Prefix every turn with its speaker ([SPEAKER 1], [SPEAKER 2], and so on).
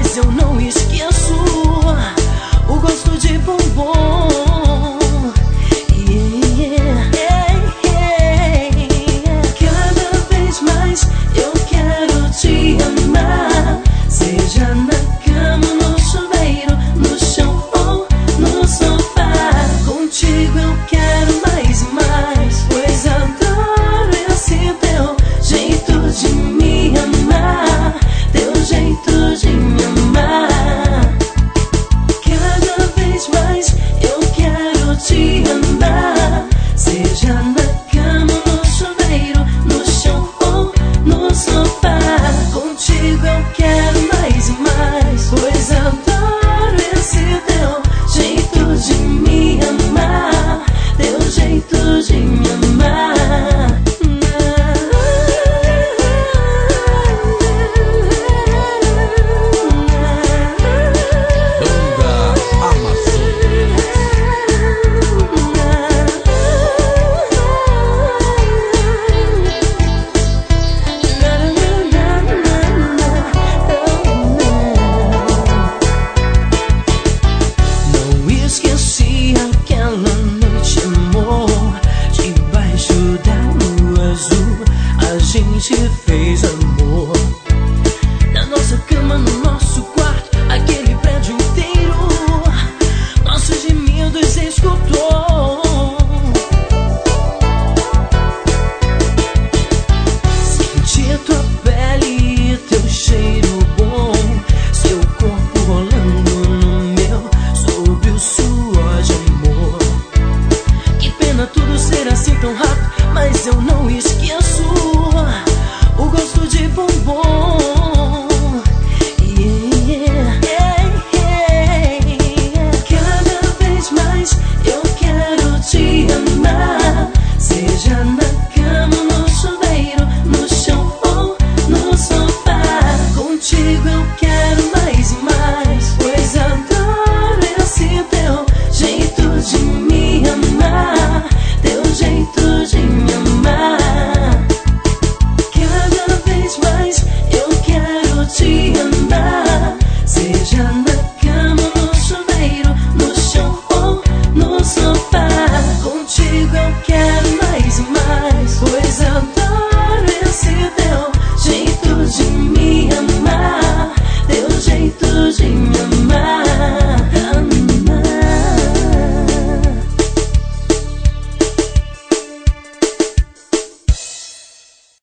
[SPEAKER 1] mas eu não esqueço o gosto de bombom. Cada vez mais eu quero te amar, seja na cama, no chuveiro, no chão ou no sofá. Contigo eu quero mais e mais, pois adoro esse teu jeito de me amar, teu jeito de me amar. Cada vez mais eu quero te amar, seja na cama, no chuveiro, no chão ou no sofá. Contigo eu quero mais e mais, pois adoro esse teu jeito de me amar, teu jeito de me amar. Não esqueci aquela noite, amor, debaixo da lua azul. A gente fez amor